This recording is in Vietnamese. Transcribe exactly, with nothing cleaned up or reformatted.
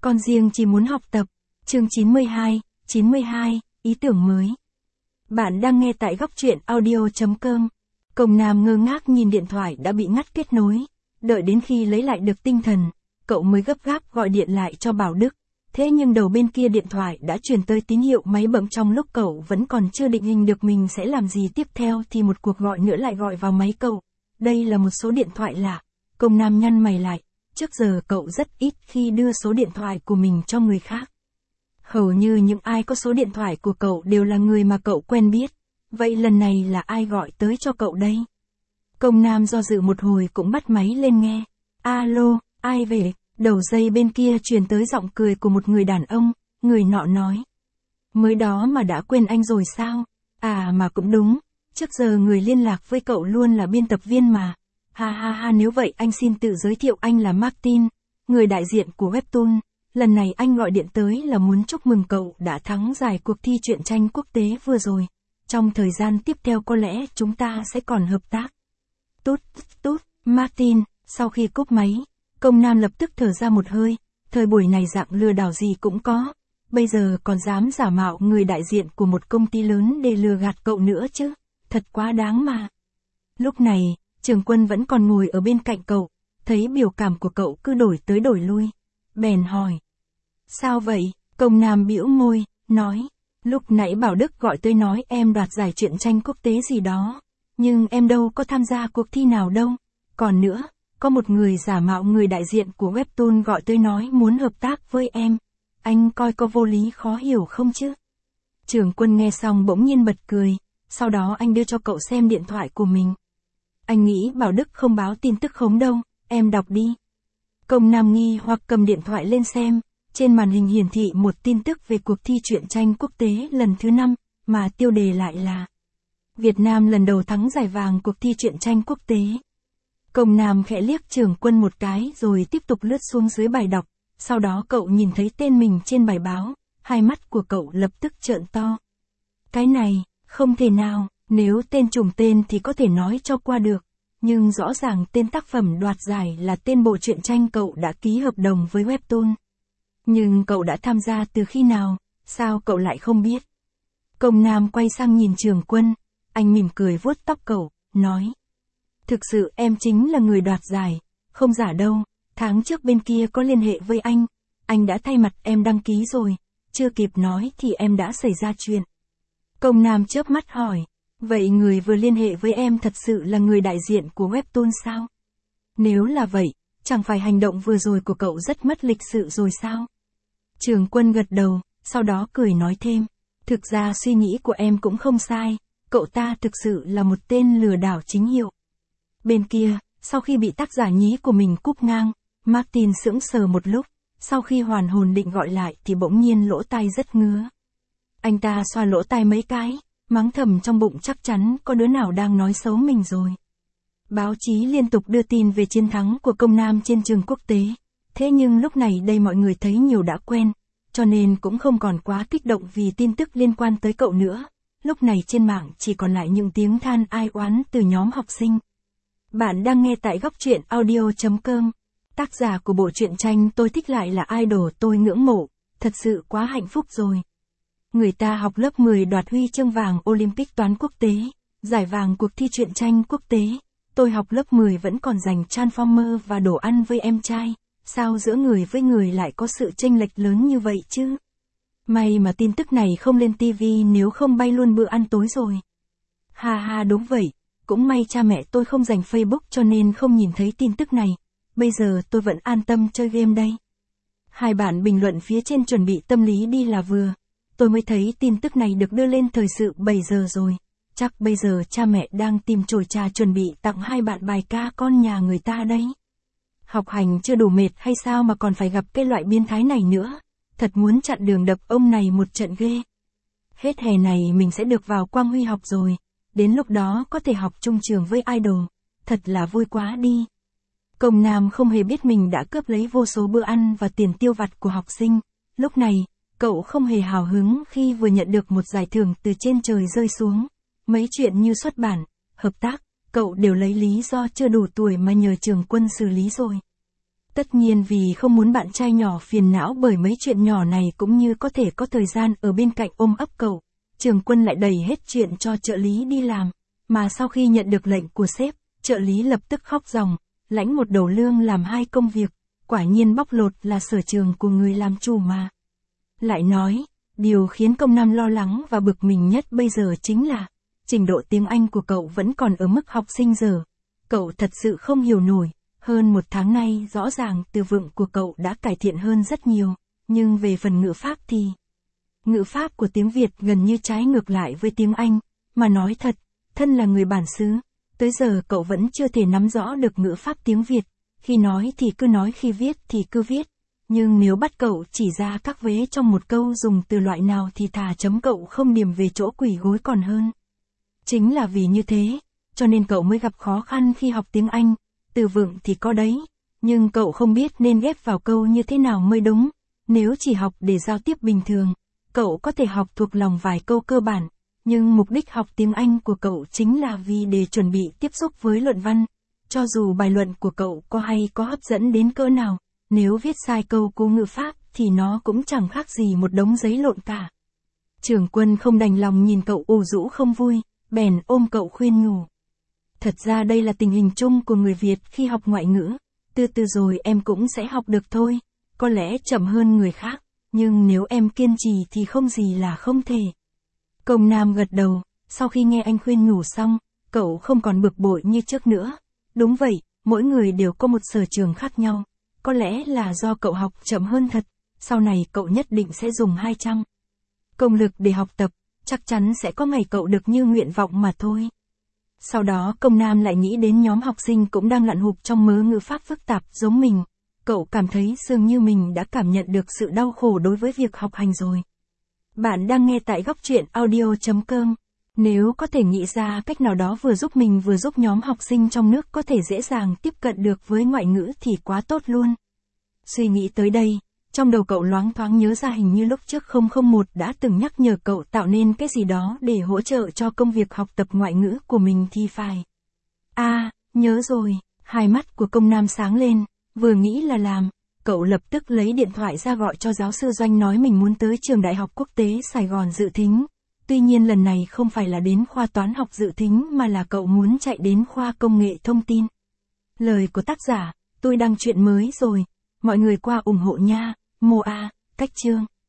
Con riêng chỉ muốn học tập. Chương chín mươi hai, chín mươi hai, ý tưởng mới. Bạn đang nghe tại góc truyện audio chấm com. Công Nam ngơ ngác nhìn điện thoại đã bị ngắt kết nối. Đợi đến khi lấy lại được tinh thần, cậu mới gấp gáp gọi điện lại cho Bảo Đức. Thế nhưng đầu bên kia điện thoại đã truyền tới tín hiệu máy bấm. Trong lúc cậu vẫn còn chưa định hình được mình sẽ làm gì tiếp theo thì một cuộc gọi nữa lại gọi vào máy cậu. Đây là một số điện thoại lạ. Công Nam nhăn mày lại. Trước giờ cậu rất ít khi đưa số điện thoại của mình cho người khác. Hầu như những ai có số điện thoại của cậu đều là người mà cậu quen biết. Vậy lần này là ai gọi tới cho cậu đây? Công Nam do dự một hồi cũng bắt máy lên nghe. Alo, ai về? Đầu dây bên kia truyền tới giọng cười của một người đàn ông. Người nọ nói. Mới đó mà đã quên anh rồi sao? À mà cũng đúng. Trước giờ người liên lạc với cậu luôn là biên tập viên mà. Ha ha ha, nếu vậy anh xin tự giới thiệu, anh là Martin, người đại diện của Webtoon. Lần này anh gọi điện tới là muốn chúc mừng cậu đã thắng giải cuộc thi truyện tranh quốc tế vừa rồi. Trong thời gian tiếp theo có lẽ chúng ta sẽ còn hợp tác. Tút, tút, Martin, sau khi cúp máy, Công Nam lập tức thở ra một hơi. Thời buổi này dạng lừa đảo gì cũng có. Bây giờ còn dám giả mạo người đại diện của một công ty lớn để lừa gạt cậu nữa chứ. Thật quá đáng mà. Lúc này, Trường Quân vẫn còn ngồi ở bên cạnh cậu, thấy biểu cảm của cậu cứ đổi tới đổi lui. Bèn hỏi. Sao vậy? Công Nam bĩu môi, nói. Lúc nãy Bảo Đức gọi tôi nói em đoạt giải truyện tranh quốc tế gì đó. Nhưng em đâu có tham gia cuộc thi nào đâu. Còn nữa, có một người giả mạo người đại diện của Webtoon gọi tôi nói muốn hợp tác với em. Anh coi có vô lý khó hiểu không chứ? Trường Quân nghe xong bỗng nhiên bật cười. Sau đó anh đưa cho cậu xem điện thoại của mình. Anh nghĩ Bảo Đức không báo tin tức khống đâu, em đọc đi. Công Nam nghi hoặc cầm điện thoại lên xem, trên màn hình hiển thị một tin tức về cuộc thi truyện tranh quốc tế lần thứ năm, mà tiêu đề lại là Việt Nam lần đầu thắng giải vàng cuộc thi truyện tranh quốc tế. Công Nam khẽ liếc Trường Quân một cái rồi tiếp tục lướt xuống dưới bài đọc, sau đó cậu nhìn thấy tên mình trên bài báo, hai mắt của cậu lập tức trợn to. Cái này, không thể nào. Nếu tên trùng tên thì có thể nói cho qua được, nhưng rõ ràng tên tác phẩm đoạt giải là tên bộ truyện tranh cậu đã ký hợp đồng với Webtoon. Nhưng cậu đã tham gia từ khi nào, sao cậu lại không biết? Công Nam quay sang nhìn Trường Quân, anh mỉm cười vuốt tóc cậu, nói. Thực sự em chính là người đoạt giải, không giả đâu, tháng trước bên kia có liên hệ với anh, anh đã thay mặt em đăng ký rồi, chưa kịp nói thì em đã xảy ra chuyện. Công Nam chớp mắt hỏi. Vậy người vừa liên hệ với em thật sự là người đại diện của Webtoon sao? Nếu là vậy, chẳng phải hành động vừa rồi của cậu rất mất lịch sự rồi sao? Trường Quân gật đầu, sau đó cười nói thêm. Thực ra suy nghĩ của em cũng không sai, cậu ta thực sự là một tên lừa đảo chính hiệu. Bên kia, sau khi bị tác giả nhí của mình cúp ngang, Martin sững sờ một lúc, sau khi hoàn hồn định gọi lại thì bỗng nhiên lỗ tai rất ngứa. Anh ta xoa lỗ tai mấy cái. Mắng thầm trong bụng chắc chắn có đứa nào đang nói xấu mình rồi. Báo chí liên tục đưa tin về chiến thắng của Công Nam trên trường quốc tế. Thế nhưng lúc này đây mọi người thấy nhiều đã quen, cho nên cũng không còn quá kích động vì tin tức liên quan tới cậu nữa. Lúc này trên mạng chỉ còn lại những tiếng than ai oán từ nhóm học sinh. Bạn đang nghe tại góc truyện audio chấm com. Tác giả của bộ truyện tranh tôi thích lại là idol tôi ngưỡng mộ. Thật sự quá hạnh phúc rồi. Người ta học lớp mười đoạt huy chương vàng Olympic toán quốc tế, giải vàng cuộc thi truyện tranh quốc tế. Tôi học lớp mười vẫn còn giành Transformer và đồ ăn với em trai. Sao giữa người với người lại có sự chênh lệch lớn như vậy chứ? May mà tin tức này không lên ti vi, nếu không bay luôn bữa ăn tối rồi. Ha ha, đúng vậy. Cũng may cha mẹ tôi không dành Facebook cho nên không nhìn thấy tin tức này. Bây giờ tôi vẫn an tâm chơi game đây. Hai bạn bình luận phía trên chuẩn bị tâm lý đi là vừa. Tôi mới thấy tin tức này được đưa lên thời sự bảy giờ rồi. Chắc bây giờ cha mẹ đang tìm chổi trà chuẩn bị tặng hai bạn bài ca con nhà người ta đấy. Học hành chưa đủ mệt hay sao mà còn phải gặp cái loại biến thái này nữa. Thật muốn chặn đường đập ông này một trận ghê. Hết hè này mình sẽ được vào Quang Huy học rồi. Đến lúc đó có thể học chung trường với idol. Thật là vui quá đi. Công Nam không hề biết mình đã cướp lấy vô số bữa ăn và tiền tiêu vặt của học sinh. Lúc này, cậu không hề hào hứng khi vừa nhận được một giải thưởng từ trên trời rơi xuống. Mấy chuyện như xuất bản, hợp tác, cậu đều lấy lý do chưa đủ tuổi mà nhờ Trường Quân xử lý rồi. Tất nhiên vì không muốn bạn trai nhỏ phiền não bởi mấy chuyện nhỏ này cũng như có thể có thời gian ở bên cạnh ôm ấp cậu, Trường Quân lại đẩy hết chuyện cho trợ lý đi làm, mà sau khi nhận được lệnh của sếp, trợ lý lập tức khóc ròng, lãnh một đầu lương làm hai công việc, quả nhiên bóc lột là sở trường của người làm chủ mà. Lại nói, điều khiến Công Nam lo lắng và bực mình nhất bây giờ chính là, trình độ tiếng Anh của cậu vẫn còn ở mức học sinh dở. Cậu thật sự không hiểu nổi, hơn một tháng nay rõ ràng từ vựng của cậu đã cải thiện hơn rất nhiều, nhưng về phần ngữ pháp thì... Ngữ pháp của tiếng Việt gần như trái ngược lại với tiếng Anh, mà nói thật, thân là người bản xứ, tới giờ cậu vẫn chưa thể nắm rõ được ngữ pháp tiếng Việt, khi nói thì cứ nói, khi viết thì cứ viết, nhưng nếu bắt cậu chỉ ra các vế trong một câu dùng từ loại nào thì thà chấm cậu không điểm về chỗ quỳ gối còn hơn. Chính là vì như thế, cho nên cậu mới gặp khó khăn khi học tiếng Anh, từ vựng thì có đấy, nhưng cậu không biết nên ghép vào câu như thế nào mới đúng, nếu chỉ học để giao tiếp bình thường, cậu có thể học thuộc lòng vài câu cơ bản, nhưng mục đích học tiếng Anh của cậu chính là vì để chuẩn bị tiếp xúc với luận văn, cho dù bài luận của cậu có hay có hấp dẫn đến cỡ nào, nếu viết sai câu cú ngữ pháp thì nó cũng chẳng khác gì một đống giấy lộn cả. Trường Quân không đành lòng nhìn cậu ủ rũ không vui, bèn ôm cậu khuyên nhủ. Thật ra đây là tình hình chung của người Việt khi học ngoại ngữ, từ từ rồi em cũng sẽ học được thôi, có lẽ chậm hơn người khác, nhưng nếu em kiên trì thì không gì là không thể. Công Nam gật đầu, sau khi nghe anh khuyên nhủ xong, cậu không còn bực bội như trước nữa. Đúng vậy, mỗi người đều có một sở trường khác nhau, có lẽ là do cậu học chậm hơn thật, sau này cậu nhất định sẽ dùng hai trăm công lực để học tập, chắc chắn sẽ có ngày cậu được như nguyện vọng mà thôi. Sau đó Công Nam lại nghĩ đến nhóm học sinh cũng đang lặn hụp trong mớ ngữ pháp phức tạp giống mình, cậu cảm thấy dường như mình đã cảm nhận được sự đau khổ đối với việc học hành rồi. Bạn đang nghe tại góc truyện audio chấm com. Nếu có thể nghĩ ra cách nào đó vừa giúp mình vừa giúp nhóm học sinh trong nước có thể dễ dàng tiếp cận được với ngoại ngữ thì quá tốt luôn. Suy nghĩ tới đây, trong đầu cậu loáng thoáng nhớ ra hình như lúc trước không không một đã từng nhắc nhở cậu tạo nên cái gì đó để hỗ trợ cho công việc học tập ngoại ngữ của mình thì phải. À, nhớ rồi, hai mắt của Công Nam sáng lên, vừa nghĩ là làm, cậu lập tức lấy điện thoại ra gọi cho giáo sư Doanh nói mình muốn tới trường Đại học Quốc tế Sài Gòn dự thính. Tuy nhiên lần này không phải là đến khoa toán học dự thính mà là cậu muốn chạy đến khoa công nghệ thông tin. Lời của tác giả, tôi đăng truyện mới rồi, mọi người qua ủng hộ nha, Moa, cách chương.